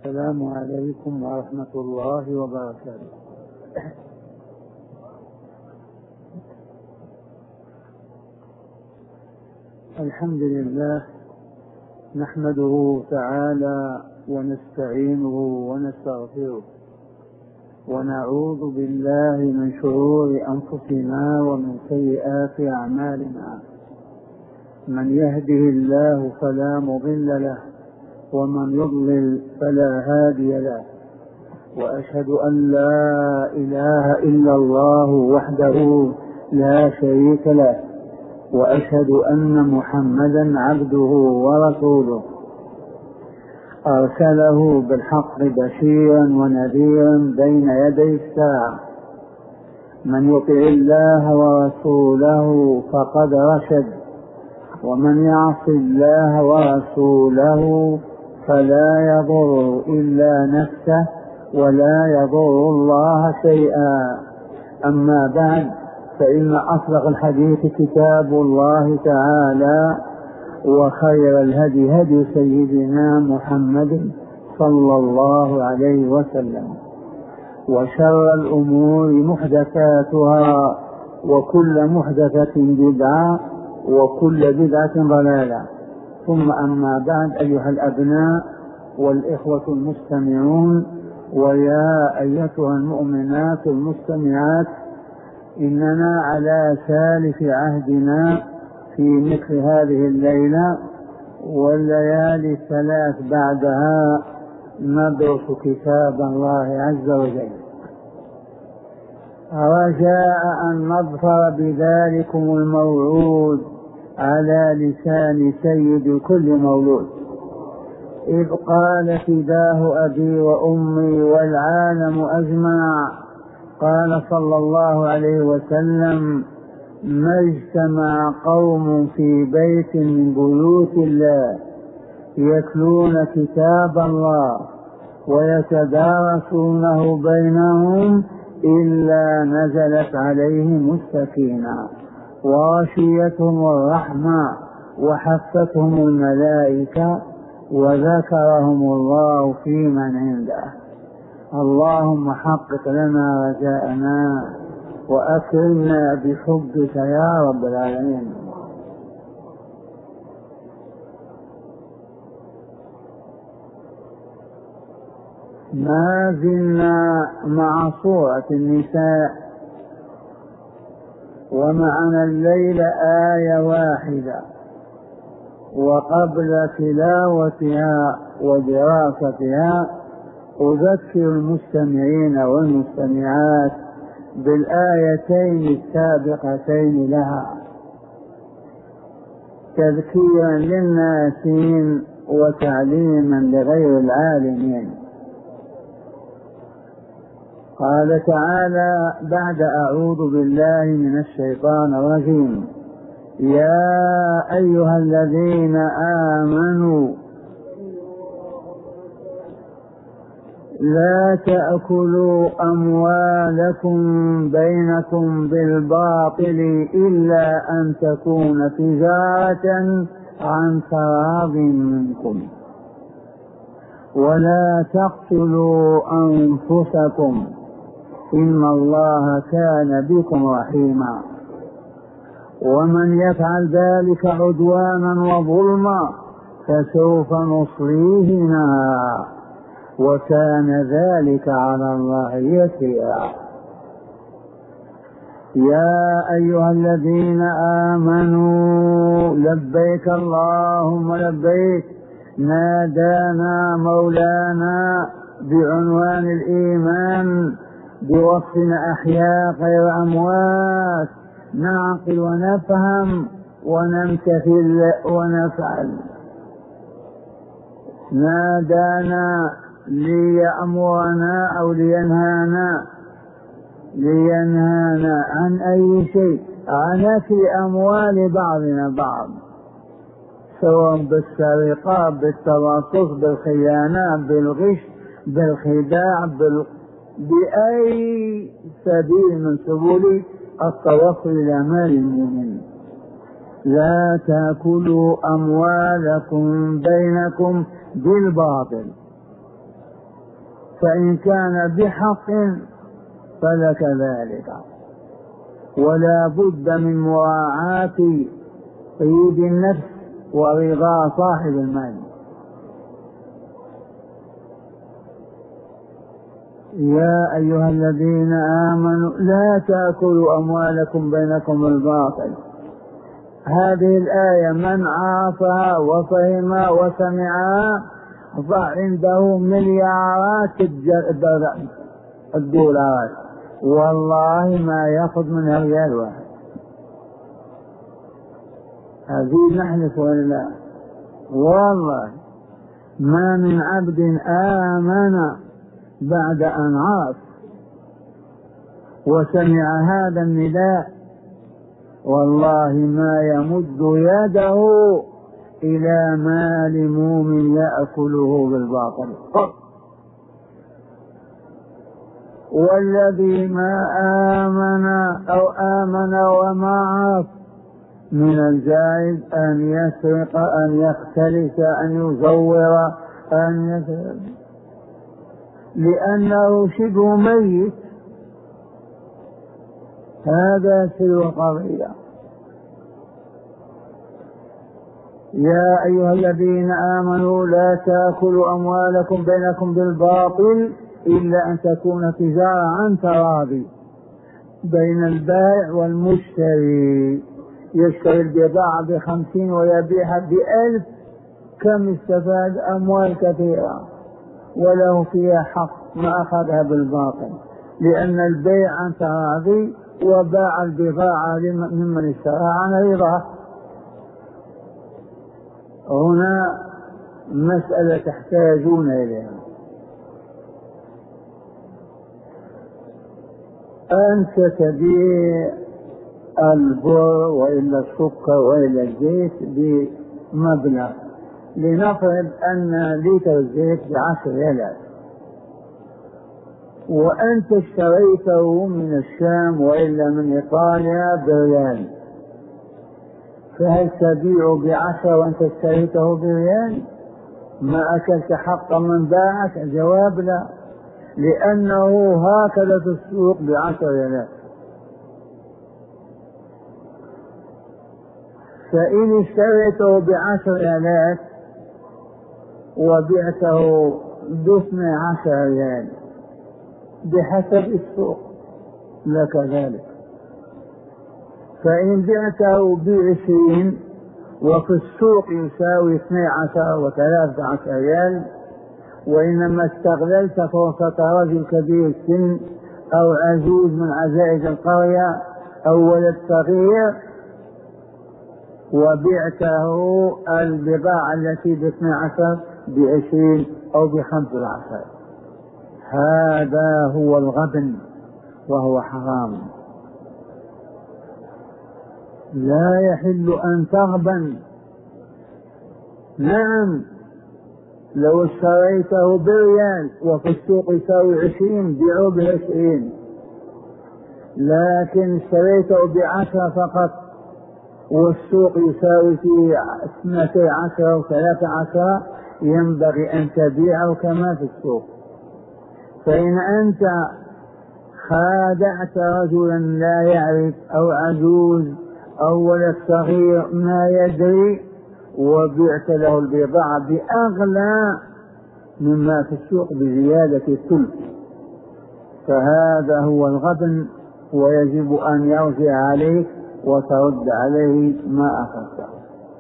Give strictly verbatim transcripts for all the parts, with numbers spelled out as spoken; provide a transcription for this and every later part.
السلام عليكم ورحمة الله وبركاته. الحمد لله نحمده تعالى ونستعينه ونستغفره ونعوذ بالله من شرور أنفسنا ومن سيئات أعمالنا. من يهده الله فلا مضل له ومن يضلل فلا هادي له، وأشهد أن لا إله إلا الله وحده لا شريك له، وأشهد أن محمدا عبده ورسوله أرسله بالحق بشيرا ونذيرا بين يدي الساعة. من يطع الله ورسوله فقد رشد، ومن يعص الله ورسوله فلا يضر إلا نفسه ولا يضر الله شيئا. أما بعد، فإن أصدق الحديث كتاب الله تعالى، وخير الهدي هدي سيدنا محمد صلى الله عليه وسلم، وشر الأمور محدثاتها، وكل محدثة بدعة، وكل بدعة ضلالة. ثم أما بعد، أيها الأبناء والإخوة المستمعون، ويا أيتها المؤمنات المستمعات، إننا على سالف عهدنا في مثل هذه الليلة والليالي الثلاث بعدها ندرس كتاب الله عز وجل، رجاء أن نظفر بذلكم الموعود على لسان سيد كل مولود، إذ قال فداه أبي وأمي والعالم أجمع، قال صلى الله عليه وسلم: ما اجتمع قوم في بيت من بيوت الله يتلون كتاب الله ويتدارسونه بينهم إلا نزلت عليهم السكينة وغشيتهم الرحمة وحفتهم الملائكة وذكرهم الله في من عنده. اللهم حقق لنا رجاءنا وأكرمنا بحبك يا رب العالمين. ما زلنا مع سورة النساء، ومعنا الليلة آية واحدة، وقبل تلاوتها ودراستها أذكر المستمعين والمستمعات بالآيتين السابقتين لها تذكيرا للناسين وتعليما لغير العالمين. قال تعالى بعد أعوذ بالله من الشيطان الرجيم: يا أيها الذين آمنوا لا تأكلوا أموالكم بينكم بالباطل إلا أن تكون تجارة عن تراض منكم، ولا تقتلوا أنفسكم إن الله كان بكم رحيما، ومن يفعل ذلك عدوانا وظلما فسوف نصليه نارا وكان ذلك على الله يسيرا. يا أيها الذين آمنوا لبيك اللهم لبيك، نادانا مولانا بعنوان الإيمان بوصفنا أحياء غير أموات، نعقل ونفهم ونمتثل ونفعل. نادانا ليأمرنا أو لينهانا لينهانا عن أي شيء؟ عن أكل أموال بعضنا بعض، سواء بالسرقة، بالتواصف، بالخيانة، بالغش، بالخداع، بال... بأي سبيل من سبل التوصل إلى مال المؤمن. لا تأكلوا أموالكم بينكم بالباطل فإن كان بحق فلك ذلك، ولا بد من مراعاة قيود النفس ورضا صاحب المال. يا أيها الذين آمنوا لا تأكلوا أموالكم بينكم بالباطل. هذه الآية من عرفها وفهمها وسمعها فعنده مليارات الدولارات، والله ما يأخذ منها ريال واحد. هذه نحلف ولا والله ما من عبد آمن بعد أن عرف وسمع هذا النداء والله ما يمد يده إلى مال مؤمن يأكله بالباطل. والذي ما آمن أو آمن وما عرف من الجائز أن يسرق، أن يختلس، أن يزور، أن يسرق، لأنه شبه ميت. هذا سر القضية. يا أيها الذين آمنوا لا تأكلوا أموالكم بينكم بالباطل إلا أن تكون تجارة عن تراضي بين البائع والمشتري. يشتري البضاعة بخمسين ويبيعها بألف، كم استفاد؟ أموال كثيرة وله فيها حق، ما أخذها بالباطل، لأن البيع عن تراضي وباع البضاعة ممن اشترى عن رضاه. هنا مسألة تحتاجون إليها. أنت تبيع البر وإلا السكر وإلا الزيت بمبلغ، لنفرض أن لتر الزيت بعشر ريالات، وأنت اشتريته من الشام وإلا من إيطاليا بريال، فهل تبيع بعشر وأنت اشتريته بريال؟ ما أكلت حق من باعك؟ جواب لا، لأنه هكذا في السوق بعشر ريالات. فإن اشتريته بعشر ريالات وبعته باثني عشر ريال بحسب السوق لك ذلك. فإن بعته بعشرين وفي السوق يساوي اثني عشر وثلاثة عشر ريال، وإنما استغللت فرصة رجل كبير السن أو عجوز من عجائز القرية أو ولد صغير وبعته البضاعة التي باثني عشر بعشرين أو بخمس عشر، هذا هو الغبن وهو حرام. لا يحل أن تغبن. نعم لو اشتريته بريال وفي السوق يساوي عشرين بيعه بعشرين، لكن اشتريته بعشرة فقط والسوق يساوي فيه اثنتي عشرة وثلاثة عشرة، ينبغي أن تبيعه كما في السوق. فإن أنت خادعت رجلا لا يعرف أو عجوز أو ولد صغير ما يدري وبعت له البضاعة بأغلى مما في السوق بزيادة الثلث، فهذا هو الغبن، ويجب أن يرجع عليك وترد عليه ما أخذته.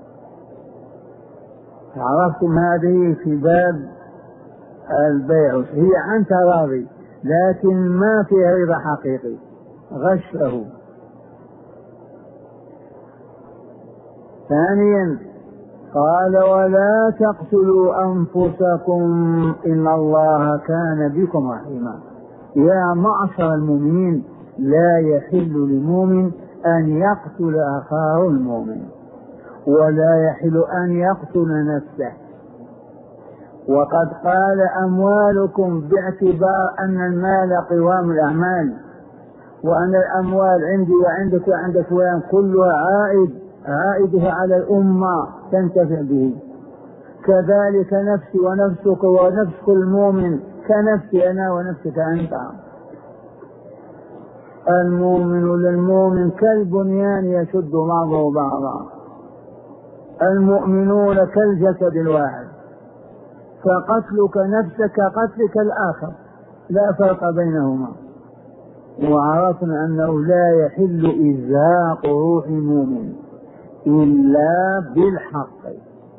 عرفتم هذه في باب البيع، هي عن تراضي لكن ما فيها ربا حقيقي، غشه. ثانيا قال ولا تقتلوا أنفسكم إن الله كان بكم رحيما. يا معشر المؤمنين لا يحل لمؤمن أن يقتل أخاه المؤمن، ولا يحل أن يقتل نفسه. وقد قال أموالكم باعتبار أن المال قوام الأعمال، وأن الأموال عندي وعندك وعند فلان كلها عائد عائدها على الأمة تنتفع به. كذلك نفسي ونفسك ونفس المؤمن كنفسي أنا ونفسك أنت. المؤمن للمؤمن كالبنيان يشد بعضه بعضا، المؤمنون كالجسد الواحد، فقتلك نفسك قتلك الآخر لا فرق بينهما. وعرفنا أنه لا يحل إزهاق روح مؤمن إلا بالحق،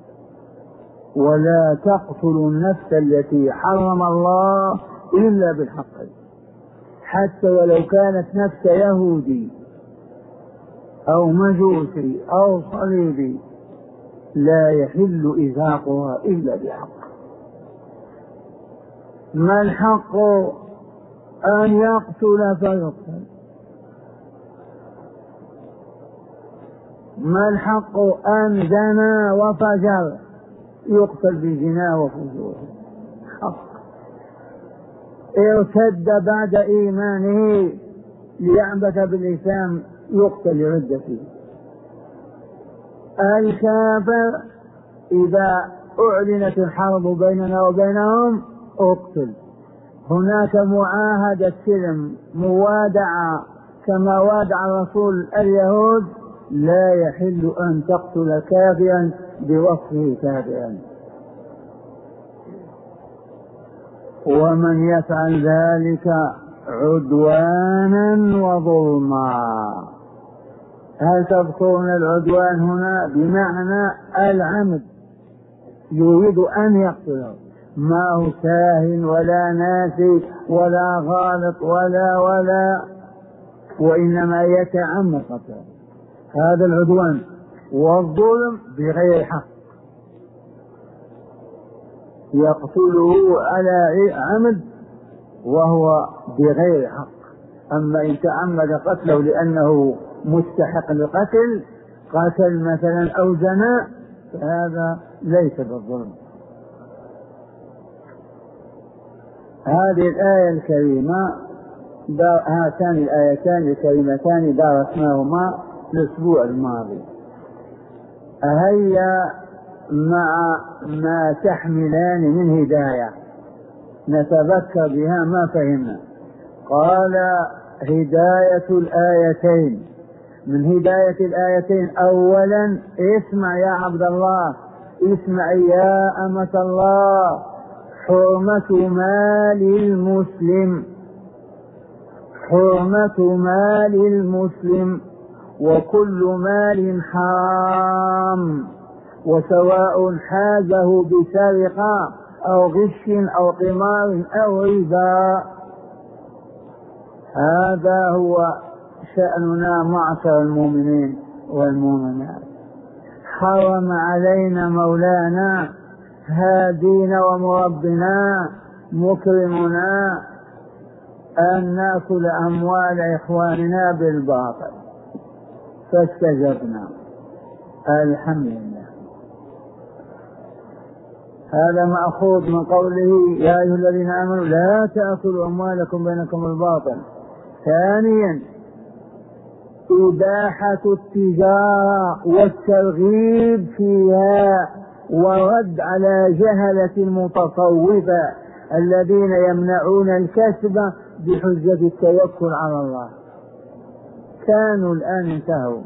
ولا تقتلوا النفس التي حرم الله إلا بالحق، حتى ولو كانت نفس يهودي أو مجوسي أو صليبي لا يحل إزهاقها إلا بحق. ما الحق؟ أن يقتل فيقتل. ما الحق؟ أن زنى وفجر يقتل بزناه وفجوره. حق. ارتد بعد إيمانه ليعبث بالإسلام يقتل لردته. الكافر إذا أعلنت الحرب بيننا وبينهم اقتل. هناك معاهدة سلم، موادعة كما وادع الرسول اليهود، لا يحل أن تقتل كافرا بوصفه كافرا. ومن يفعل ذلك عدوانا وظلما. هل تذكرون العدوان هنا بمعنى العمد، يريد أن يقتله، ما هو ساهن ولا ناسي ولا غالط ولا ولا وإنما يتعمد قتله، هذا العدوان. والظلم بغير حق، يقتله على عمد وهو بغير حق. أما إن تعمد قتله لأنه مستحق للقتل، قتل مثلا أو زنا، فهذا ليس بالظلم. هذه الآية الكريمة، هاتان الآيتان الكريمتان درسناهما الأسبوع الماضي. هيا مع ما تحملان من هداية نتذكر بها ما فهمنا. قال هداية الآيتين، من هداية الآيتين أولا اسمع يا عبد الله، اسمع يا أمة الله، حرمة مال المسلم، حرمة مال المسلم، وكل مال حرام، وسواء حازه بسرقة أو غش أو قمار أو ربا. هذا هو شأننا معشر المؤمنين والمؤمنات. حرم علينا مولانا هادينا ومربنا مكرمنا أن نأكل أموال إخواننا بالباطل، فاستجبنا الحمد لله. هذا مأخوذ من قوله يا أيها الذين آمنوا لا تأكلوا أموالكم بينكم بالباطل. ثانيا إباحة التجارة والترغيب فيها، ورد على جهلة المتصوفة الذين يمنعون الكسب بحجة التوكل على الله. كانوا الآن انتهوا.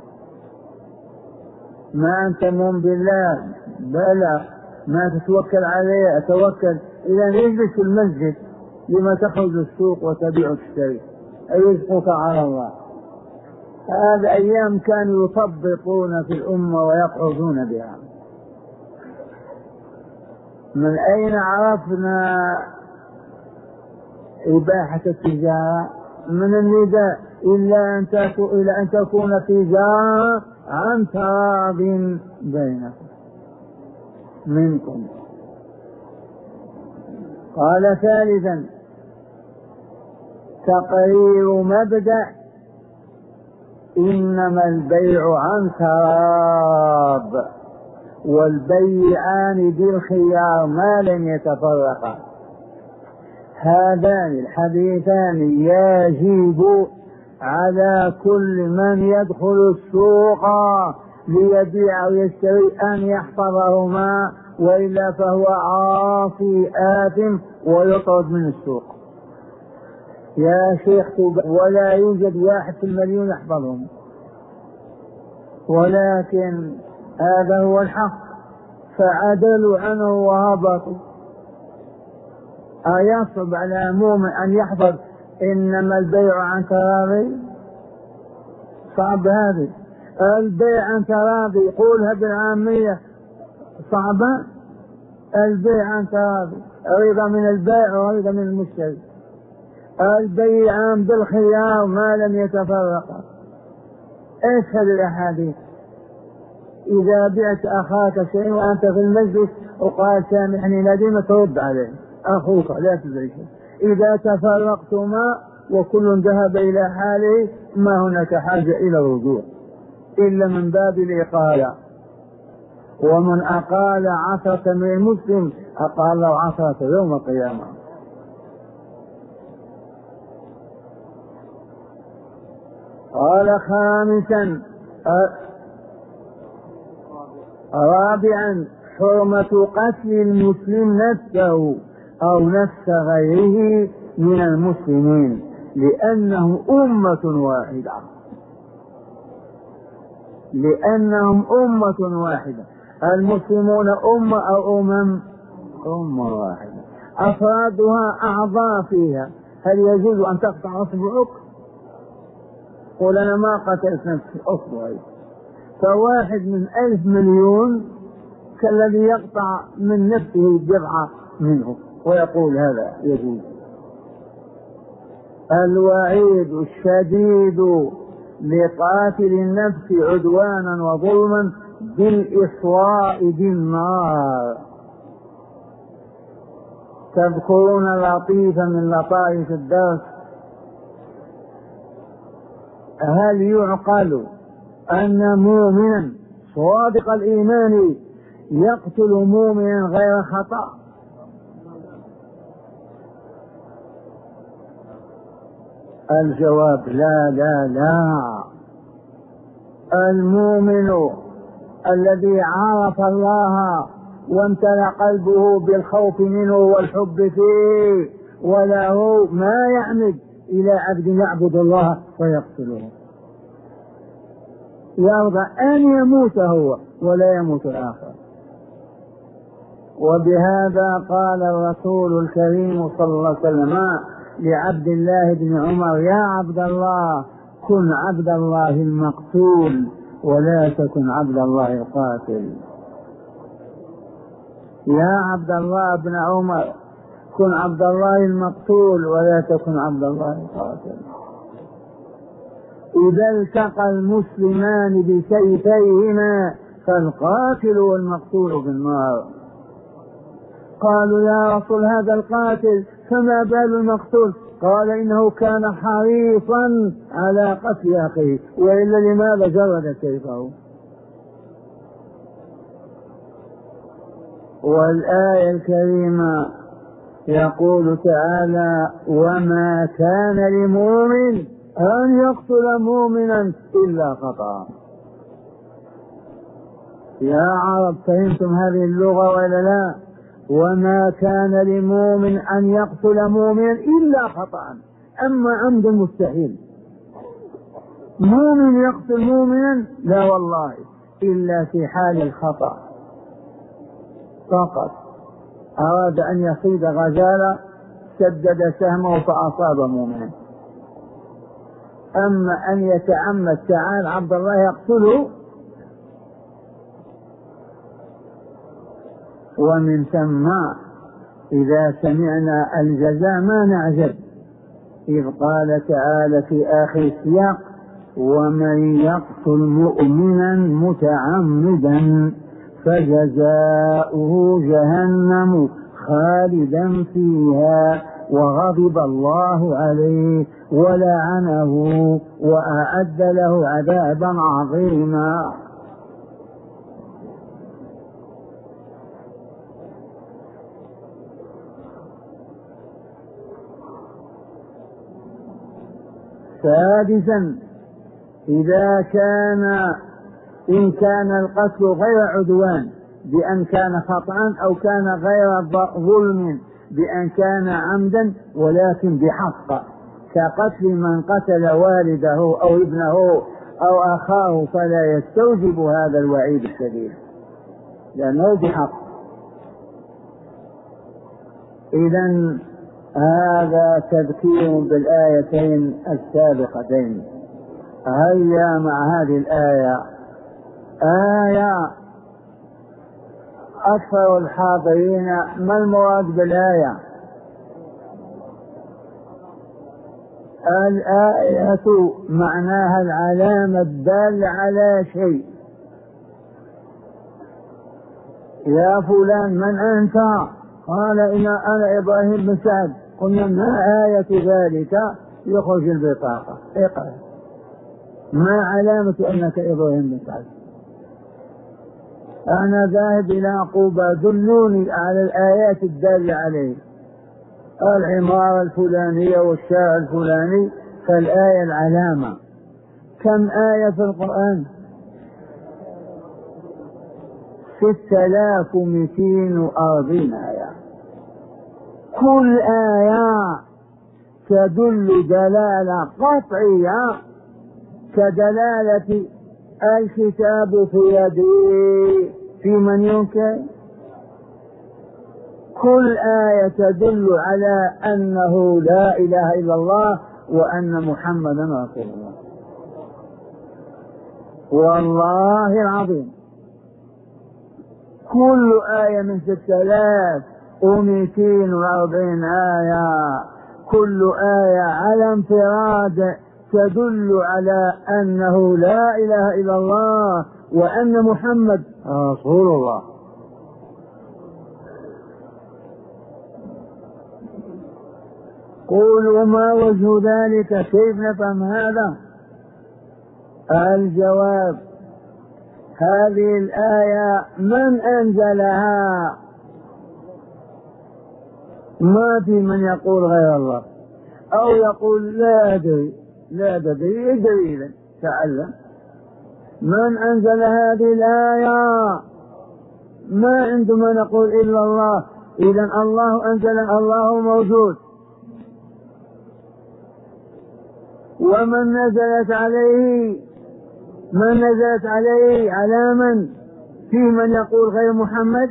ما أنت مؤمن بالله؟ بلى. ما تتوكل عليه؟ أتوكل. إذا اجلس في المسجد، لما تخرج السوق وتبيع وتشتري؟ أيرزقك على الله. هذه أيام كانوا يطبقون في الأمة ويقعدون بها. من أين عرفنا إباحة التجارة؟ من النداء إلا أن إلى أن تكون تجارة عن تراض بينكم منكم. قال ثالثا تقرير مبدأ إنما البيع عن تراض، والبيعان بالخيار ما لم يتفرقا. هذان الحديثان يجب على كل من يدخل السوق ليبيع أو يشتري أن يحفظهما، وإلا فهو عاصي آثم ويطرد من السوق. يا شيخ ولا يوجد واحد في المليون يحفظهم، ولكن هذا هو الحق فعدلوا عنه وهبطوا. أيصعب على مؤمن أن يحفظ إنما البيع عن تراضي؟ صعب هذه. البيع عن تراضي يقولها بالعامية صعبة. البيع عن تراضي رضا من البائع ورضا من المشتري. البيعان بالخيار ما لم يتفرقا. ايش هذه الاحاديث؟ اذا بعت اخاك شيء وانت في المجلس وقال سامحني نديمة ترد عليه اخوك لا تدري. اذا تفرقتما وكل ذهب الى حاله ما هناك حاجة الى الرجوع الا من باب الاقالة. ومن اقال عشرة من المسلم اقال له عشرة يوم القيامة. قال خامسا رابعا حرمة قتل المسلم نفسه أو نفس غيره من المسلمين لأنه أمة واحدة، لأنهم أمة واحدة. المسلمون أمة أو أمم؟ أمة واحدة، أفرادها أعضاء فيها. هل يجوز أن تقطع أصبعك؟ قل أنا ما قتلت نفسي أصبعي. فواحد من ألف مليون كالذي يقطع من نفسه بضعة منه ويقول هذا يجوز. الوعيد الشديد لقاتل النفس عدوانا وظلما بالإصواء بالنار. تذكرون لطيفا من لطائف الدرس. هل يعقل أن مؤمنا صادق الإيمان يقتل مؤمنا غير خطأ؟ الجواب لا لا لا. المؤمن الذي عرف الله وامتلأ قلبه بالخوف منه والحب فيه وله ما يعمد إلى عبد يعبد الله ويقتله، يرضى أن يموت هو ولا يموت الآخر. وبهذا قال الرسول الكريم صلى الله عليه وسلم لعبد الله بن عمر: يا عبد الله كن عبد الله المقتول ولا تكن عبد الله القاتل. يا عبد الله بن عمر كن عبد الله المقتول ولا تكن عبد الله القاتل. إذا التقى المسلمان بسيفيهما فالقاتل والمقتول بالنار. قالوا: يا رسول هذا القاتل فما بال المقتول؟ قال: إنه كان حريصا على قتل أخيه وإلا لماذا جرد سيفه؟ والآية الكريمة يقول تعالى: وما كان لمؤمن أن يقتل مؤمنا إلا خطأ. يا عرب فهمتم هذه اللغة ولا لا؟ وما كان لمؤمن أن يقتل مؤمنا إلا خطأ، أما عمد مستحيل. مؤمن يقتل مؤمنا لا والله إلا في حال الخطأ فقط. أراد أن يصيد غزالة سدد سهمه فأصاب مؤمنا. أما أن يتعمد تعال عبد الله يقتله. ومن ثم إذا سمعنا الجزاء ما نعجب، إذ قال تعالى في آخر السياق: ومن يقتل مؤمنا متعمدا فجزاؤه جهنم خالدا فيها وغضب الله عليه ولعنه وأعد له عذابا عظيما. سادسا إذا كان إن كان القتل غير عدوان بأن كان خطأ، أو كان غير ظلم بأن كان عمدا، ولكن بحق، كقتل من قتل والده أو ابنه أو أخاه، فلا يستوجب هذا الوعيد الشديد لأنه بحق. إذن هذا تذكير بالآيتين السابقتين. هيا مع هذه الآية، آية أكثر الحاضرين ما المراد بالآية؟ الآية معناها العلامة الدالة على شيء. يا فلان من أنت؟ قال إن أنا إبراهيم بن سعد. قلنا ما آية ذلك؟ يخرج البطاقة، اقرأ ما علامة أنك إبراهيم بن سعد؟ أنا ذاهب إلى قوبة، دلوني على الآيات الدالة عليه. العمارة الفلانية والشارع الفلاني، فالآية العلامة. كم آية في القرآن؟ ستة آلاف ومئتين وأربعين آية. كل آية تدل دلالة قطعية كدلالة الكتاب في يدي في من ينكر. كل آية تدل على أنه لا إله إلا الله وأن محمدا رسول الله. والله العظيم كل آية من ستة آلاف ومئتين وأربعين آية، كل آية على انفراد تدل على أنه لا إله إلا الله وأن محمد رسول الله. قولوا ما وجه ذلك؟ كيف نفهم هذا؟ الجواب: هذه الآية من أنزلها؟ ما في من يقول غير الله، أو يقول لا أدري لا أدري دليلا تعلم. من أنزل هذه الآية؟ ما عندما نقول إلا الله. إذن الله أنزل، الله موجود. ومن نزلت عليه، من نزلت عليه على من؟ في من يقول غير محمد؟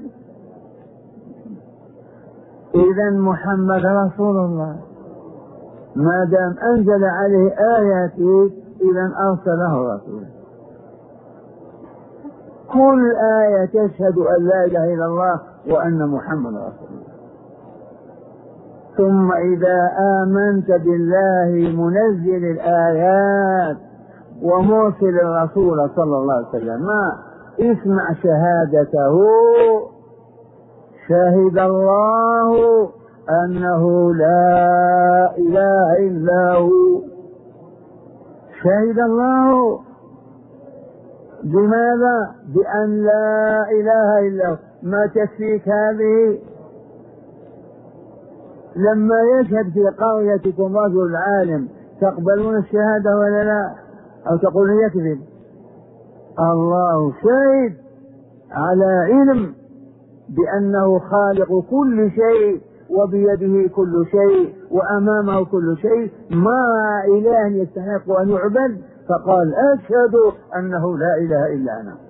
إذن محمد رسول الله، ما دام أنزل عليه آياته إذن أرسله رسولا. كل آية تشهد أن لا إله إلا الله وأن محمد رسول الله. ثم إذا آمنت بالله منزل الآيات ومرسل الرسول صلى الله عليه وسلم، ما اسمع شهادته: شهد الله أنه لا إله إلا هو. شهد الله بماذا؟ بأن لا إله إلا هو. ما تكفيك هذه؟ لما يشهد في قريتكم رجل عالم تقبلون الشهادة ولا لا؟ أو تقولون يكذب؟ الله شهد على علم بأنه خالق كل شيء وبيده كل شيء وأمامه كل شيء، ما إله يستحق أن يعبد، فقال: أشهد أنه لا إله إلا أنا.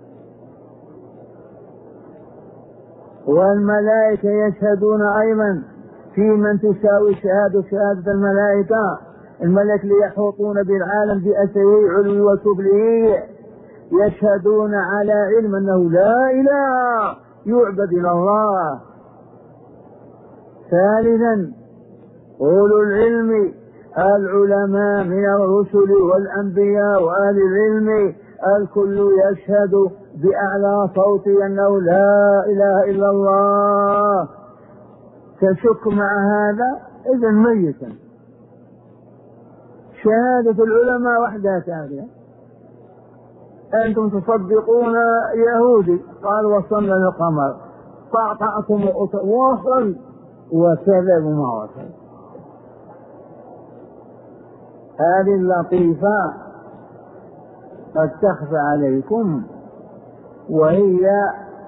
والملائكة يشهدون أيضا في من تساوي شهادة شهادة الملائكة. الملائكة يحوطون بالعالم بأسره علو وسفله، يشهدون على علم أنه لا إله يعبد إلا الله. ثالثا: أولو العلم، العلماء من الرسل والأنبياء وأهل العلم، الكل يشهد بأعلى صوت أنه لا إله إلا الله. تشك مع هذا؟ إذن ميتا. شهادة العلماء وحدها كافية. أنتم تصدقون يهودي قال وصلنا للقمر، طعطعتم وصل وكذب ما وصل. هذه اللطيفة قد تخفى عليكم وهي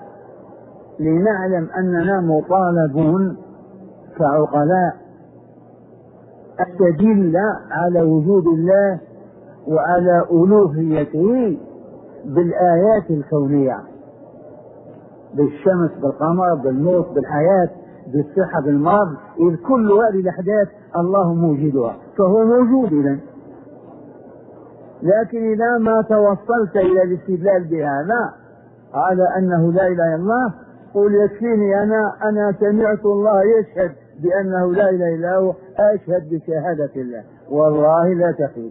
لنعلم أننا مطالبون كعقلاء أن تدل على وجود الله وعلى ألوهيته بالآيات الكونية، بالشمس، بالقمر، بالموت، بالحياة، بالصحة، بالمرض، إذ كل هذه الأحداث الله موجودها فهو موجود إذن. لكن إذا ما توصلت إلى الاستدلال بهذا على أنه لا إله إلا الله، قل يكفيني أنا أنا سمعت الله يشهد بأنه لا إله إلا هو، أشهد بشهادة الله والله لا تخيب.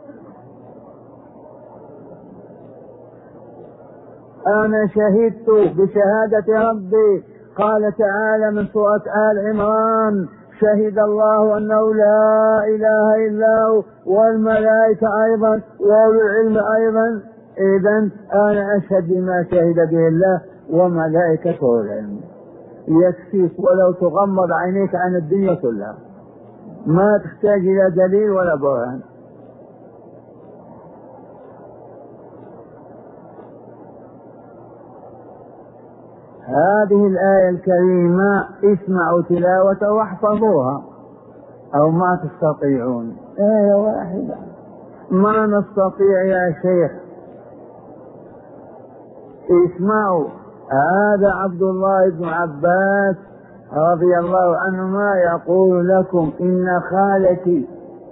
أنا شهدت بشهادة ربي. قال تعالى من سورة آل عمران: شهد الله أنه لا إله إلا هو والملائكة أيضا وأولو العلم أيضا. إذن أنا أشهد بما شهد به الله وملائكته العلم. يكفيك ولو تغمض عينيك عن الدنيا كلها، ما تحتاج إلى دليل ولا برهان. هذه الآية الكريمة اسمعوا تلاوة واحفظوها أو ما تستطيعون. آية واحدة ما نستطيع يا شيخ. اسمعوا، هذا عبد الله بن عباس رضي الله عنهما يقول لكم: إن خالتي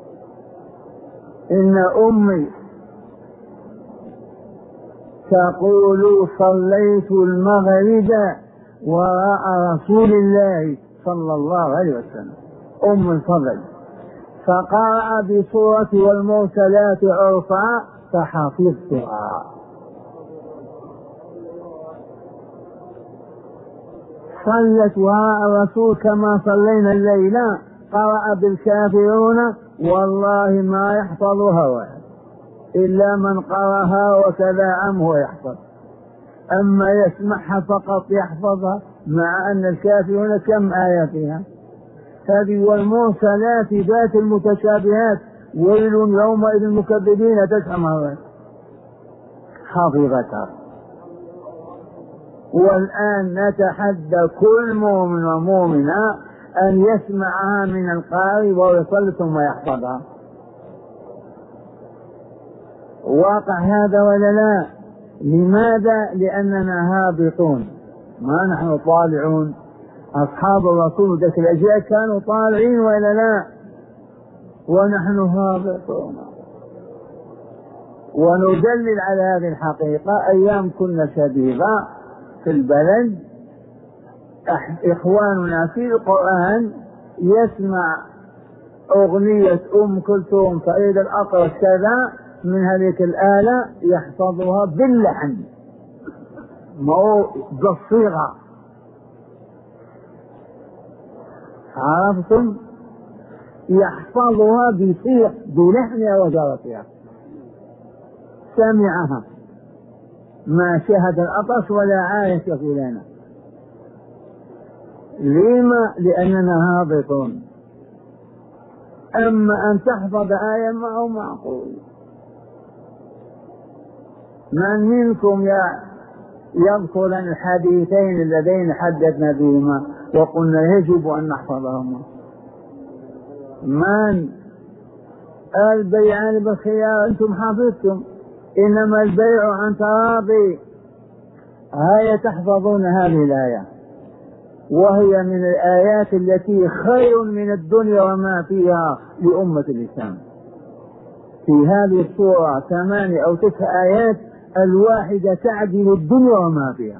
إن أمي تقول صليت المغرب وراء رسول الله صلى الله عليه وسلم، أم الفضل، فقرأ بسورة والمرسلات عرفا فحفظتها. صلت وراء الرسول كما صلينا الليلة، قرأ بالكافرون والله ما يحفظها واحد إلا من قرأها وكذا عمه يحفظ، أما يسمعها فقط يحفظها، مع أن الكافرون كم آية فيها. هذه والمرسلات ذات المتشابهات ويل يومئذ المكذبين تسع مرات حفظتها. والآن نتحدى كل مؤمن ومؤمنة أن يسمعها من القارئ ويصلي ثم يحفظها. واقع هذا ولا لا؟ لماذا؟ لأننا هابطون، ما نحن طالعون. أصحاب الرسول ذات الأجيال كانوا طالعين ولا لا؟ ونحن هابطون. وندلل على هذه الحقيقة. أيام كنا شبيبة في البلد، إخواننا في القرآن يسمع أغنية أم كلثوم، فريد الأطرش، كذا من هذه الآلة يحفظها باللحن مو بالصيغة. عرفتم؟ يحفظها بصيغ بلحنها وجرتها، سمعها ما شهد الأطرش ولا عايش فلانة. لما؟ لأننا هابطون. أما أن تحفظ آية ما هو معقول. من منكم يذكر لنا الحديثين اللذين حدثنا بهما وقلنا يجب أن نحفظهما؟ من؟ البيعان بالخيار، أنتم حفظتم، إنما البيع عن تراضي. هيا تحفظون هذه الآية، وهي من الآيات التي خير من الدنيا وما فيها لأمة الإسلام. في هذه السورة ثمانية أو تسع آيات، الواحدة تعدل الدنيا وما فيها.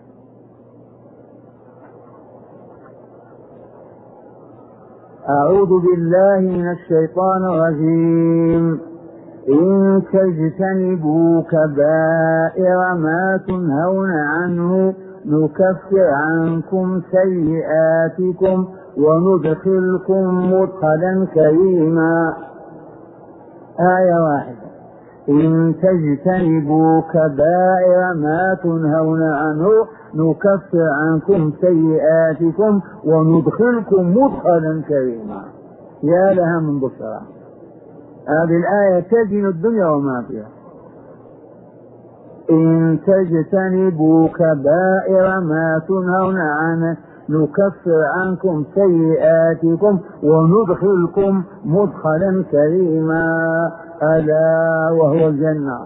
أعوذ بالله من الشيطان الرجيم. إن تجتنبوا كبائر ما تنهون عنه نكفر عنكم سيئاتكم وندخلكم مدخلا كريما. آية واحدة. إن تجتنبوا كبائر ما تنهون عنه نكفر عنكم سيئاتكم وندخلكم مدخلا كريما. يا لها من بشرى. هذه الآية تزن الدنيا وما فيها. إن تجتنبوا كبائر ما تنهون عنه نكفر عنكم سيئاتكم وندخلكم مدخلا كريما، ألا وهو الجنة.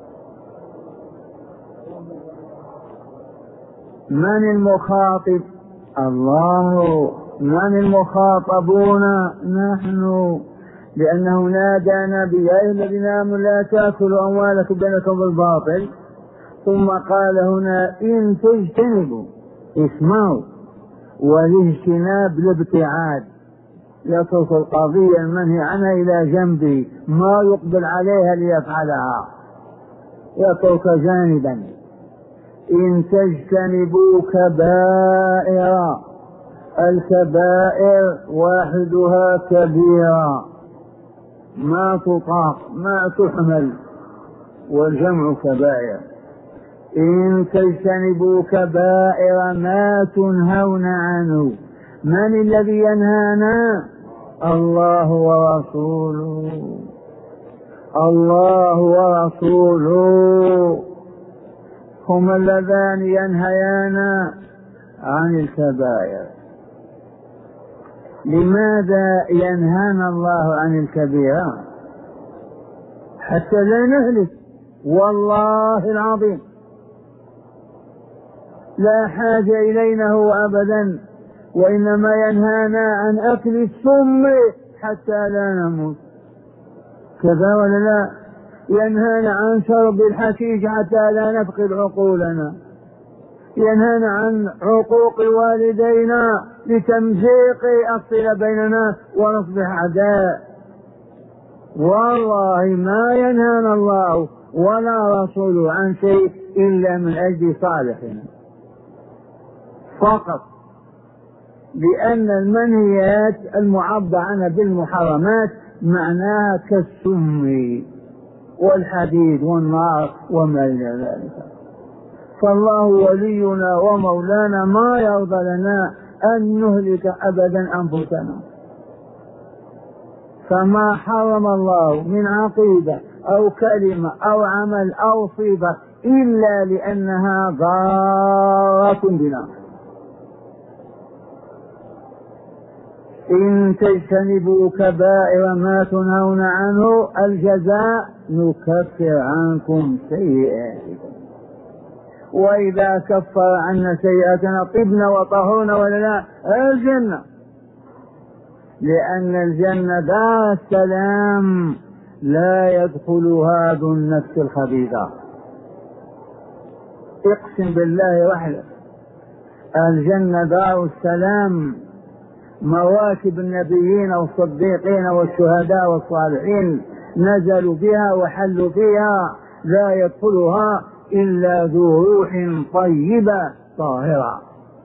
من المخاطب؟ الله. من المخاطبون؟ نحن، لأنه نادانا يا أيها الذين آمنوا لا تأكلوا أموالكم بينكم بالباطل، ثم قال هنا إن تجتنبوا، اسمعوا، والاجتناب الابتعاد، يترك القضية المنهي عنها إلى جنبه، ما يقبل عليها ليفعلها، يترك جانبا. إن تجتنبوا كبائر، الكبائر واحدها كبيرة ما تطاق ما تحمل، والجمع كبائر. إن تجتنبوا كبائر ما تنهون عنه، من الذي ينهانا؟ الله ورسوله. الله ورسوله هما اللذان ينهيانا عن الكبائر. لماذا ينهانا الله عن الكبيرة؟ حتى لا نهلك، والله العظيم لا حاجة إلينا هو أبدا، وإنما ينهانا عن أكل السم حتى لا نموت، كذا ولا لا؟ ينهانا عن شرب الحشيش حتى لا نفقد عقولنا، ينهانا عن عقوق والدينا لتمزيق الصلة بيننا ونصبح أعداء. والله ما ينهانا الله ولا رسوله عن شيء إلا من أجل صالحنا فقط، لأن المنهيات المعبر عنها بالمحرمات معناها كالسم والحديد والنار وما إلى ذلك. فالله ولينا ومولانا ما يرضى لنا أن نهلك أبدا أنفسنا، فما حرم الله من عقيدة أو كلمة أو عمل أو صفة إلا لأنها ضارة بنا. إن تجتنبوا كبائر ما تنهون عنه الجزاء نكفر عنكم سيئاتكم، وإذا كفر عنا سيئاتنا طبنا وطهرنا ولا لا؟ الجنة، لأن الجنة دار السلام لا يدخلها ذو النفس الخبيثة. اقسم بالله وحده، الجنة دار السلام، مواكب النبيين والصديقين والشهداء والصالحين نزلوا بها وحلوا فيها، لا يدخلها إلا ذو روح طيبة طاهرة.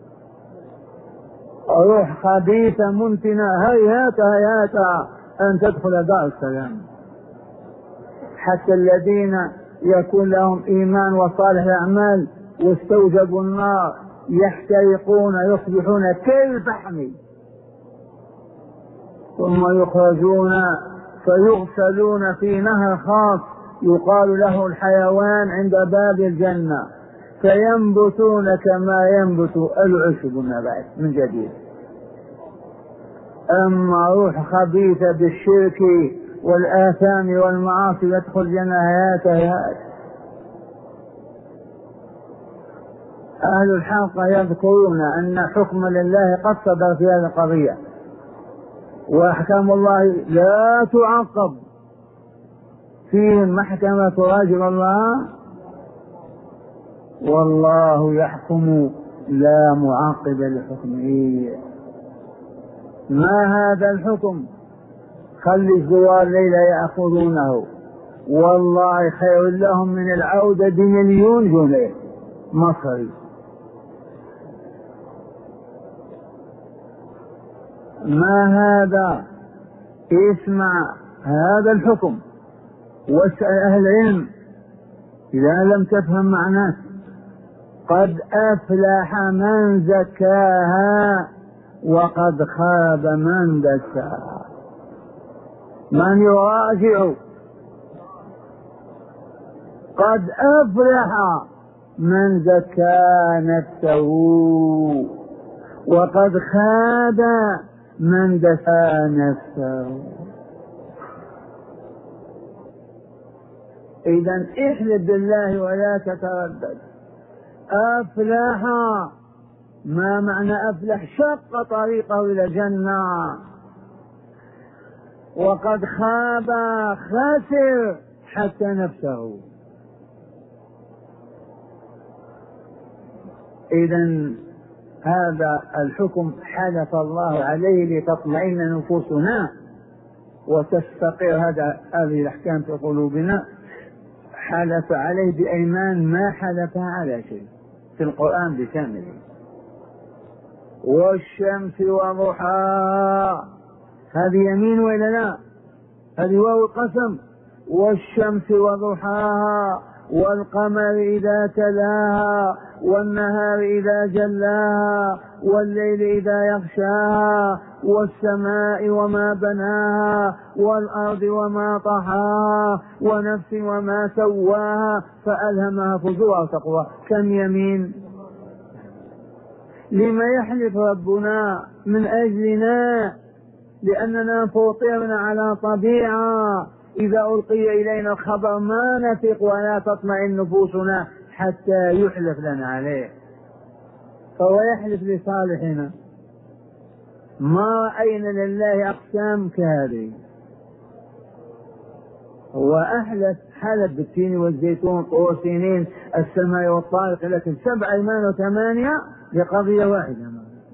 روح خبيثة منتنة هيهات هيهات أن تدخل دار السلام. حتى الذين يكون لهم إيمان وصالح الأعمال واستوجبوا النار يحترقون يصبحون كالفحم، ثم يخرجون فيغسلون في نهر خاص يقال له الحيوان عند باب الجنة، فينبتون كما ينبت العشب النبات من جديد. أما روح خبيثة بالشرك والآثام والمعاصي يدخل جنايات هيات. أهل الحق يذكرون أن حكم لله قد صدر في هذه القضية، وأحكام الله لا تعقب، فيه محكمة رجل الله، والله يحكم لا معقب لحكمه. ما هذا الحكم؟ خلي الزوار ليلة يأخذونه، والله خير لهم من العودة بمليون جنيه مصري. ما هذا؟ اسمع هذا الحكم واسأل أهل العلم إذا لم تفهم معناه. قد أفلح من زكاها وقد خاب من دساها. من يراجع قد أفلح من زكى نفسه وقد خاب من دسى نفسه. إذا احلف بالله ولا تتردد. أفلح، ما معنى أفلح؟ شق طريقه إلى الجنة. وقد خاب، خسر حتى نفسه. إذا هذا الحكم حلف الله عليه لتطمئن نفوسنا وتستقر هذا هذه الأحكام في قلوبنا. حلف عليه بأيمان ما حلفها على شيء في القرآن بكامله. والشمس وضحاها، هذه يمين ولا لا؟ هذه واو القسم. والشمس وضحاها والقمر إذا تلاها والنهار إذا جلاها والليل إذا يغشاها والسماء وما بناها والأرض وما طحاها ونفس وما سواها فألهمها فجورها وتقواها. كم يمين؟ لما يحلف ربنا؟ من أجلنا، لأننا فطرنا على طبيعة إذا ألقي إلينا الخبر ما نثق ولا تطمئن نفوسنا حتى يحلف لنا عليه. فهو يحلف لصالحنا. ما رأينا لله أقسام كهذه. هو أحلف، حلف بالتين والزيتون طور سنين السماء والطارق، لكن سبع أيمان وثمانية لقضية واحدة.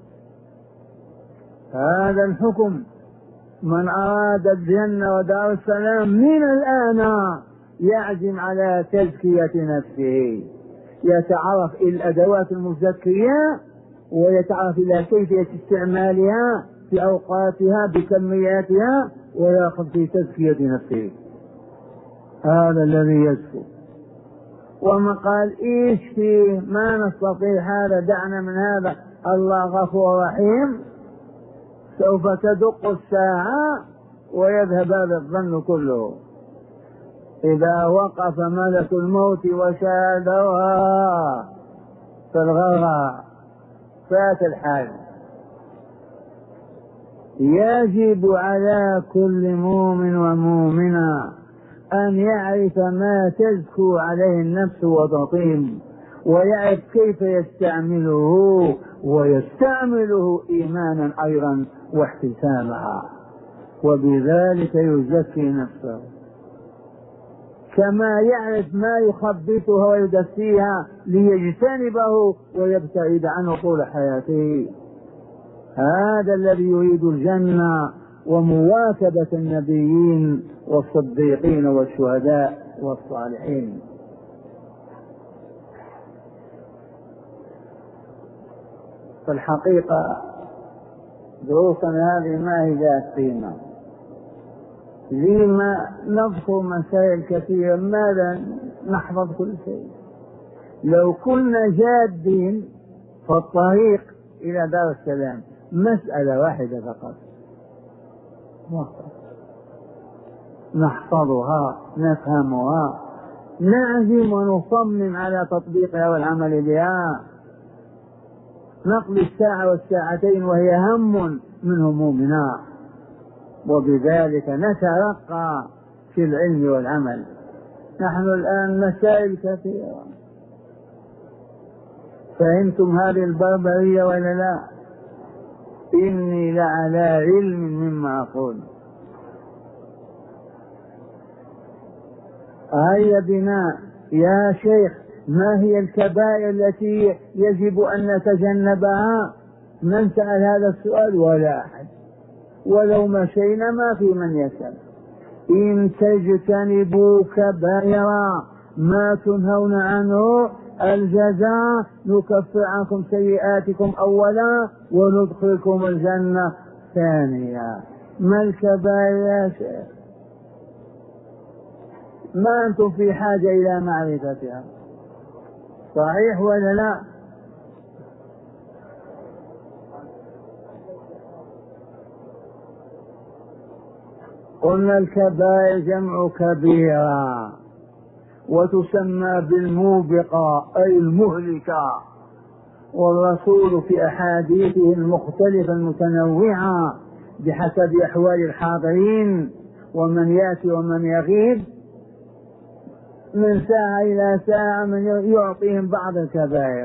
هذا الحكم. من أراد الجنة ودار السلام من الآن يعزم على تزكية نفسه، يتعرف إلى الأدوات المزكية ويتعرف إلى كيفية استعمالها في أوقاتها بكمياتها ويأخذ في تزكية نفسه. هذا الذي يزكو. وما قال إيش فيه ما نستطيع هذا، دعنا من هذا، الله غفور رحيم. سوف تدق الساعة ويذهب هذا الظن كله. إذا وقف ملك الموت وشاهدها فالغرى فات الحال. يجب على كل مؤمن ومؤمنة أن يعرف ما تزكو عليه النفس وتطيب، ويعرف كيف يستعمله، ويستعمله إيمانا أيضا واحتسابا، وبذلك يزكي نفسه. كما يعرف ما يخبثها ويدسيها ليجتنبه ويبتعد عنه طول حياته. هذا الذي يريد الجنة ومواكبة النبيين والصديقين والشهداء والصالحين. في الحقيقة دروسنا هذه ما هي ذات قيمة، لما نذكر مسائل كثيرة، ماذا نحفظ كل شيء؟ لو كنا جادين فالطريق إلى دار السلام مسألة واحدة فقط نحفظها نفهمها نعزم ونصمم على تطبيقها والعمل بها، نقضي الساعة والساعتين وهي هم من همومنا، وبذلك نترقى في العلم والعمل. نحن الآن مسائل كثيرة. فهمتم هذه البربرية ولا لا؟ إني لعلى علم مما أقول. هيا بنا يا شيخ، ما هي الكبائر التي يجب أن نتجنبها؟ من سأل هذا السؤال؟ ولا أحد، ولو مشينا ما في من يسأل. إن تجتنبوا كبائر ما تنهون عنه الجزاء نكفر عنكم سيئاتكم أولا وندخلكم الجنة ثانيا. ما الكبائر يا شيخ؟ ما أنتم في حاجة إلى معرفتها، صحيح ولا لا؟ قلنا الكبائر جمع كبيرة، وتسمى بالموبقة أي المهلكة. والرسول في أحاديثه المختلفة المتنوعة بحسب أحوال الحاضرين ومن يأتي ومن يغيب من ساعة إلى ساعة من يعطيهم بعض الكبائر،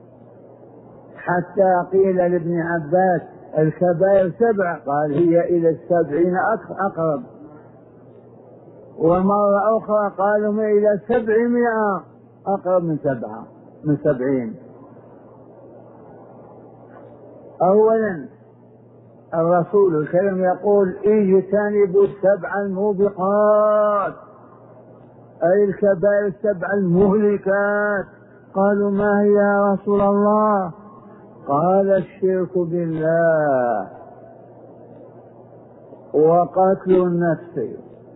حتى قيل لابن عباس الكبائر سبع، قال هي إلى السبعين أقرب، ومرة أخرى قالوا ما إلى سبعمائة أقرب من سبعة من سبعين. أولا الرسول الكريم يقول اجتنبوا السبع الموبقات أي الكبائر السبع المهلكات. قالوا ما هي يا رسول الله؟ قال الشرك بالله وقتل النفس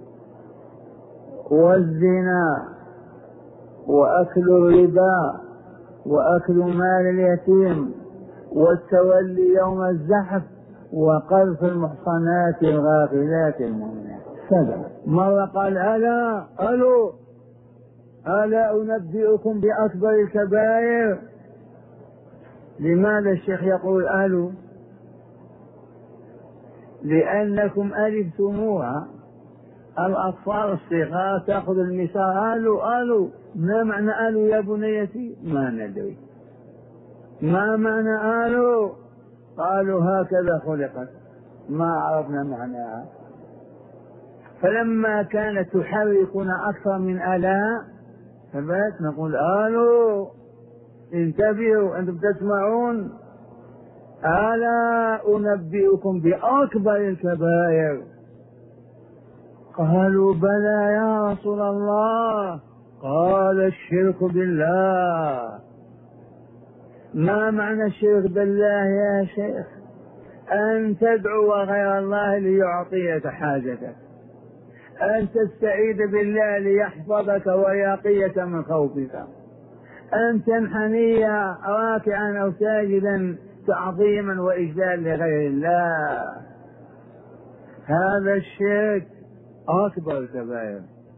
والزنا وأكل الربا وأكل مال اليتيم والتولي يوم الزحف وقذف المحصنات الغافلات المؤمنات. سبع. مرة قال ألا ألو ألا أنبئكم بأكبر الكبائر. لماذا الشيخ يقول ألو؟ لأنكم ألفتموها. الأطفال الصغار تأخذ المسار ألو ألو، ما معنى ألو يا بنيتي؟ ما ندري. ما معنى ألو؟ قالوا هكذا خلقت، ما عرفنا معناها. فلما كانت تحركنا أكثر من ألا فبات نقول ألو انتبهوا أنتم تسمعون، ألا أنبئكم بأكبر الكبائر. قالوا بلى يا رسول الله. قال الشرك بالله. ما معنى الشرك بالله يا شيخ؟ أن تدعو غير الله ليعطيك حاجتك، أن تستعيذ بالله ليحفظك ويقيك من خوفك، أن تنحني راكعا أو ساجدا تعظيما وإجلال لغير الله. هذا الشرك أكبر الكبائر.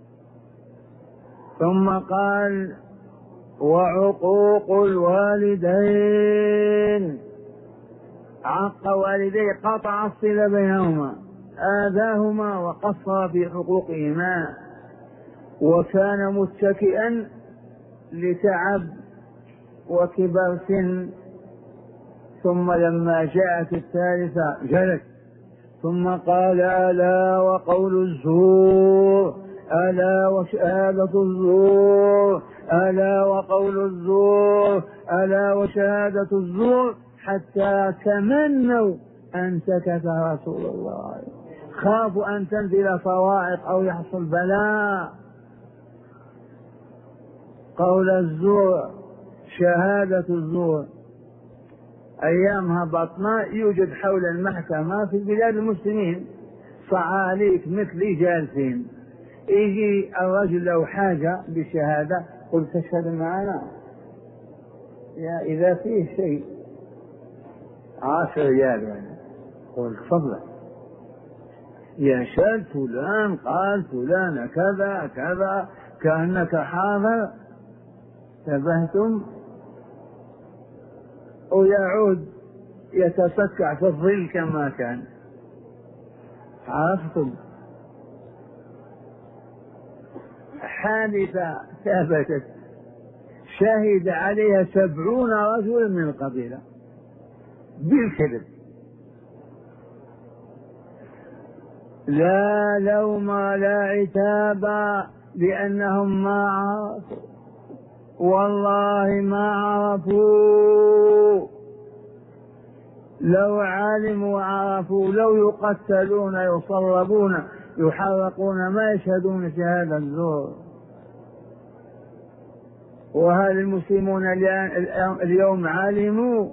ثم قال وعقوق الوالدين. عق والديه قطع الصلة بينهما، آذاهما وقصر في حقوقهما، وكان متكئا لتعب وكبر سن، ثم لما جاءت الثالثة جلس، ثم قال ألا وقول الزور، ألا وشهادة الزور، ألا وقول الزور، ألا وشهادة الزور، حتى تمنوا أن سكت رسول الله، خافوا أن تنزل صواعق أو يحصل بلاء. قول الزور، شهادة الزور. أيامها بطناء يوجد حول المحكمة في بلاد المسلمين صعاليك مثلي جالسين، يجي الرجل له حاجة بشهادة، قل تشهد معنا يا إذا فيه شيء عشر ريال يعني، قل تفضل يشهد فلان قال فلان كذا كذا كأنك حاضر. تبهتم ويعود يتسكع في الظل كما كان. عرفتم؟ حادثة ثبتت شهد عليها سبعون رجل من القبيلة بالكذب، لا لوم لا عتاب لأنهم ما عرفوا، والله ما عرفوا. لو علموا وعرفوا لو يقتلون يصلبون يحرقون ما يشهدون شهادة الزور. وهل المسلمون اليوم علموا؟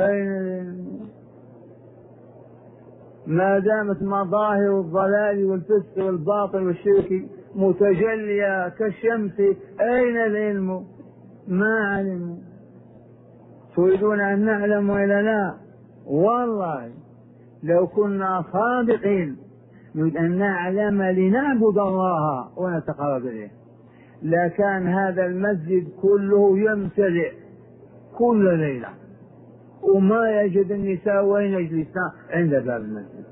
ما دامت مظاهر الضلال والفسق والباطل والشرك متجلية كالشمس، أين العلم؟ ما علموا. تريدون أن نعلم وإلا لا؟ والله لو كنا صادقين نريد أن نعلم لنعبد الله ونتقرب إليه، لكان هذا المسجد كله يمتلئ كل ليلة، وما يجد النساء وين يجلسن عند باب المسجد.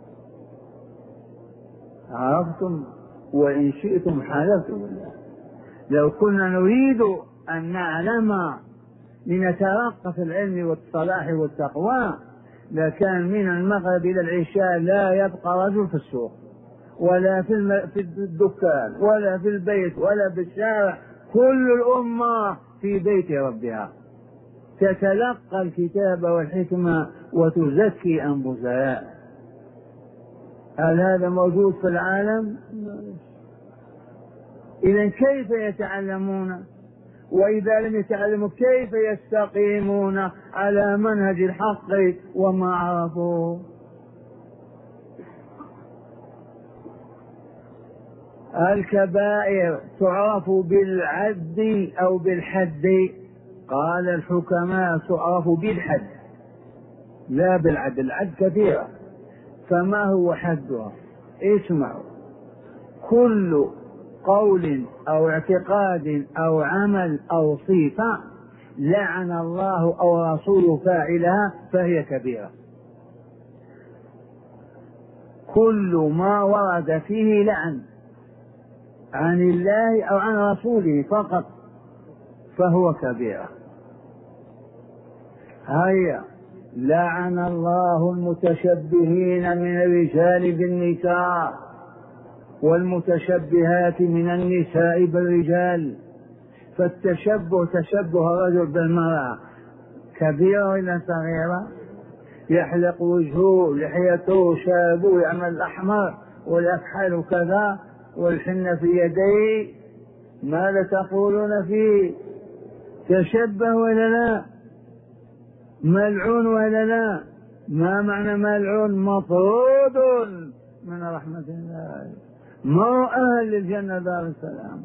عرفتم؟ وإن شئتم حلفتم بالله لو كنا نريد أن نعلم لنترقى في العلم والصلاح والتقوى لكان من المغرب إلى العشاء لا يبقى رجل في السوق ولا في في الدكان ولا في البيت ولا في الشارع، كل الأمة في بيت ربها تتلقى الكتاب والحكمة وتزكي أنفسها. هل هذا موجود في العالم؟ إذن كيف يتعلمون؟ وإذا لم يتعلموا كيف يستقيمون على منهج الحق وما عرفوه؟ الكبائر تعرف بالعد أو بالحد، قال الحكماء تعرف بالحد لا بالعد، العد كثيرة. فما هو حدها؟ اسمعوا، كل قول أو اعتقاد أو عمل أو صفة لعن الله أو رسوله فاعلها فهي كبيرة. كل ما ورد فيه لعن عن الله أو عن رسوله فقط فهو كبيرة. هيا، لعن الله المتشبهين من الرجال بالنساء والمتشبهات من النساء بالرجال. فالتشبه تشبه الرجل بالمرأة كبيرة ولا صغيرة؟ يحلق وجهه، لحيته، شابه، يعمل الأحمر والأكحل كذا والحنة في يديه، ماذا تقولون فيه؟ تشبه ولا لا؟ ملعون ولا لا؟ ما معنى ملعون؟ مطرود من رحمة الله، ما أهل للجنة دار السلام.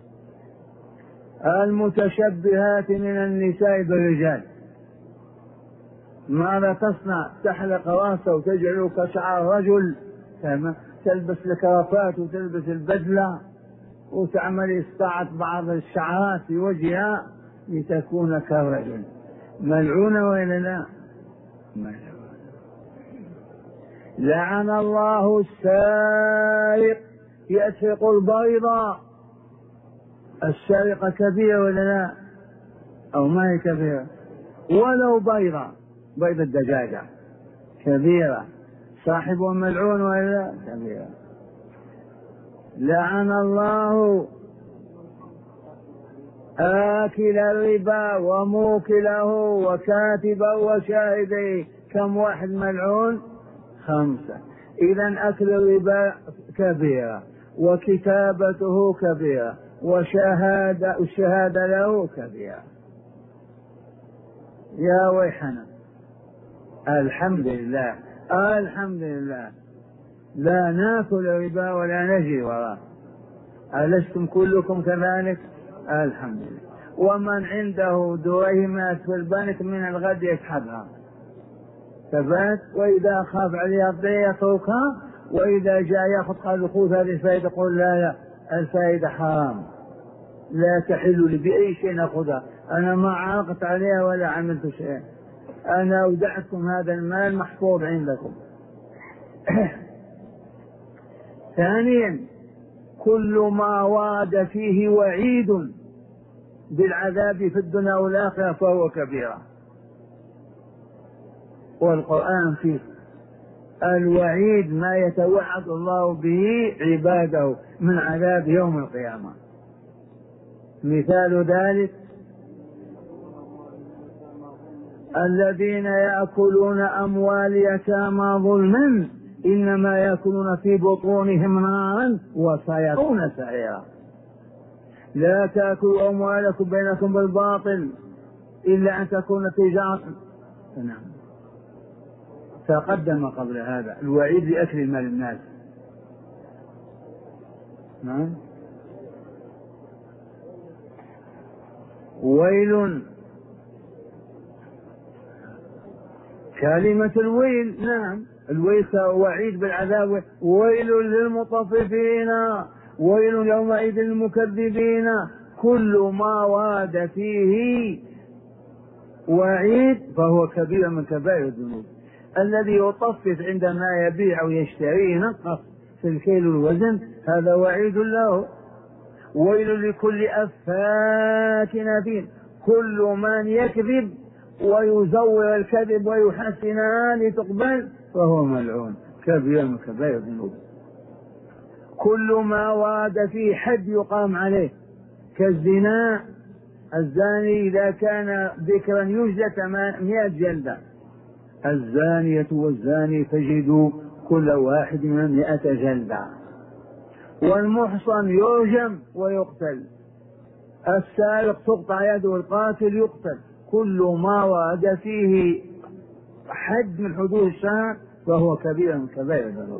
المتشبهات من النساء بالرجال، ماذا تصنع؟ تحلق راسه وتجعله كشعر رجل، تلبس الكرافات وتلبس البدلة وتعمل استعت بعض الشعرات في وجهها لتكون كالرجل. ملعونة ولا لا؟ ملعونة. لعن الله السارق يسرق البيضة. السارقة كبيرة ولا لا؟ أو ما هي كبيرة؟ ولو بيضة، بيض الدجاجة كبيرة. صاحبه ملعون ولا لا؟ كبيرة. لعن الله آكل الربا وموكله وكاتبه وشاهده. كم واحد ملعون؟ خمسة. إذن أكل الربا كبيرة، وكتابته كبيرة، وشهادة الشهادة له كبيرة. يا ويحنا، الحمد لله الحمد لله لا ناكل الربا ولا نجري وراه. ألستم كلكم كذلك؟ الحمد لله. ومن عنده دراهمات في البنك من الغد يسحبها ثبات، وإذا خاف عليها الضيع يتركها، وإذا جاء يأخذ قال خذ هذه الفائدة يقول لا لا الفائدة حرام لا تحل لي بأي شيء نأخذها، أنا ما عاقت عليها ولا عملت شيء، أنا أودعتكم هذا المال محفوظ عندكم. ثانيا، كل ما ورد فيه وعيد بالعذاب في الدنيا والآخرة فهو كبيرة. والقرآن فيه الوعيد ما يتوعد الله به عباده من عذاب يوم القيامة. مثال ذلك الذين يأكلون أموال يتامى ظلما إنما يأكلون في بطونهم نارا وسيصلون سعيرا. لا تأكلوا أموالكم بينكم بالباطل إلا أن تكون تجارة. نعم، تقدم قبل هذا الوعيد لأكل مال الناس. نعم، ويل، كلمة الويل، نعم الويل وعيد بالعذاب. ويل للمطففين ويل يومئذ للمكذبين. كل ما ورد فيه وعيد فهو كبير من كبائر الذنوب. الذي يطفف عندما يبيع أو يشتري ينقص في الكيل والوزن هذا وعيد له. ويل لكل أفاك أثيم. كل من يكذب ويزور الكذب ويحسنها لتقبل فهو ملعون، كبير من كبائر الذنوب. كل ما ورد فيه حد يقام عليه كالزنا، الزاني إذا كان ذكرا يجلد مئة جلدة. الزانية والزاني فجدوا كل واحد من مئة جلدة. والمحصن يرجم ويقتل. السارق تقطع يده والقاتل يقتل. كل ما ورد فيه حد من حدود الشرع فهو كبير من كبائر الذنوب.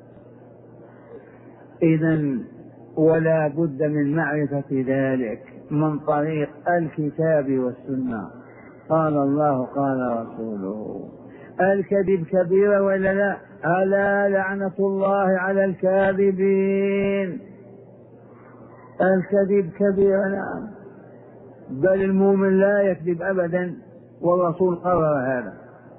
إذن ولا بد من معرفة ذلك من طريق الكتاب والسنة. قال الله قال رسوله. الكذب كبيرة ولا لا؟ ألا لعنة الله على الكاذبين. الكذب كبيرة نعم، بل المؤمن لا يكذب أبدا، والرسول قرر هذا.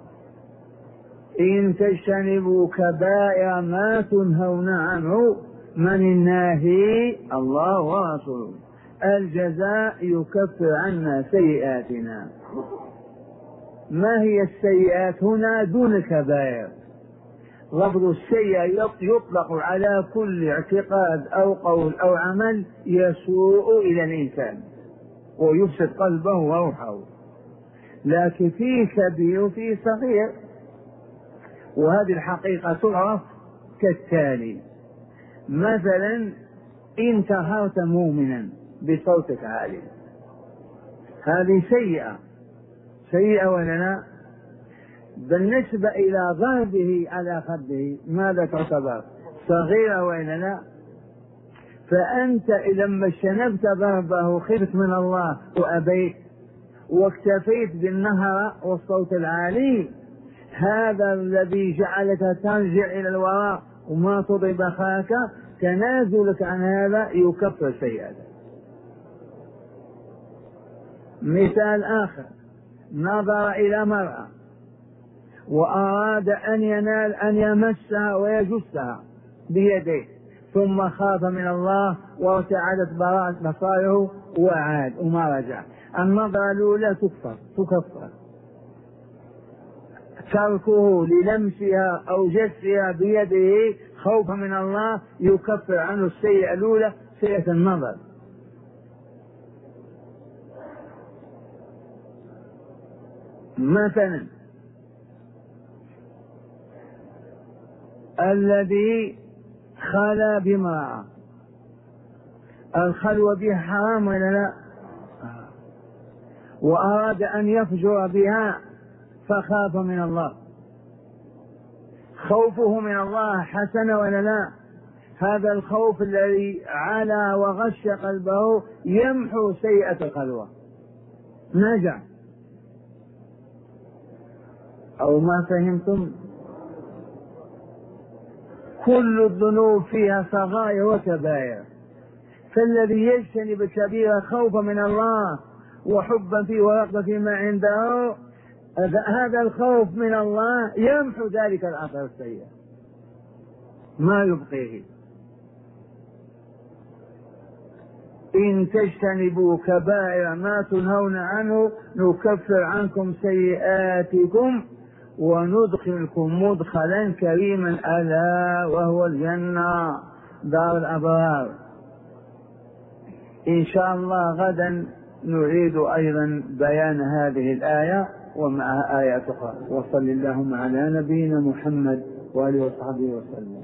إن تجتنبوا كبائر ما تنهون عنه من الناهي الله ورسوله الجزاء يكفر عنا سيئاتنا. ما هي السيئات هنا دون الكبائر؟ لفظ السيئة يطلق على كل اعتقاد أو قول أو عمل يسوء إلى الإنسان ويفسد قلبه وروحه، لكن فيه كبير وفيه صغير، وهذه الحقيقة تعرف كالتالي. مثلا إن تهرت مؤمنا بصوتك عالي، هذه سيئة سيئة ولا لا؟ بالنسبة إلى ضربه على خده ماذا تعتبر؟ صغيرة ولا لا؟ فأنت لما اجتنبت ضربه خفت من الله وأبيت واكتفيت بالنهر والصوت العالي، هذا الذي جعلك ترجع إلى الوراء وما تضرب أخاك، تنازلك عن هذا يكفر سيئاتك. مثال آخر، نظر إلى مرأة وأراد أن ينال أن يمسها ويجسها بيديه، ثم خاف من الله وارتعدت بصائره وعاد وما رجع. النظرة الأولى تكفر تكفر تركه للمسها أو جسها بيده خوفا من الله يكفر عنه السيئة الأولى سيئة النظر. مثلا الذي خلا بامرأة، الخلوة بها حرام ولا لا؟ وأراد أن يفجر بها فخاف من الله، خوفه من الله حسن ولا لا؟ هذا الخوف الذي علا وغش قلبه يمحو سيئة الخلوة. نجح أو ما فهمتم؟ كل الذنوب فيها صغائر وكبائر، فالذي يجتنب الكبيرة خوفا من الله وحبا فيه ورغبة فيما عنده، هذا الخوف من الله يمحو ذلك الأثر السيء ما يبقيه. إن تجتنبوا كبائر ما تنهون عنه نكفر عنكم سيئاتكم وندخلكم مدخلا كريما ألا وهو الجنة دار الأبرار. إن شاء الله غدا نعيد أيضا بيان هذه الآية ومعها آيات أخرى. وصل اللهم على نبينا محمد وآله وصحبه وسلم.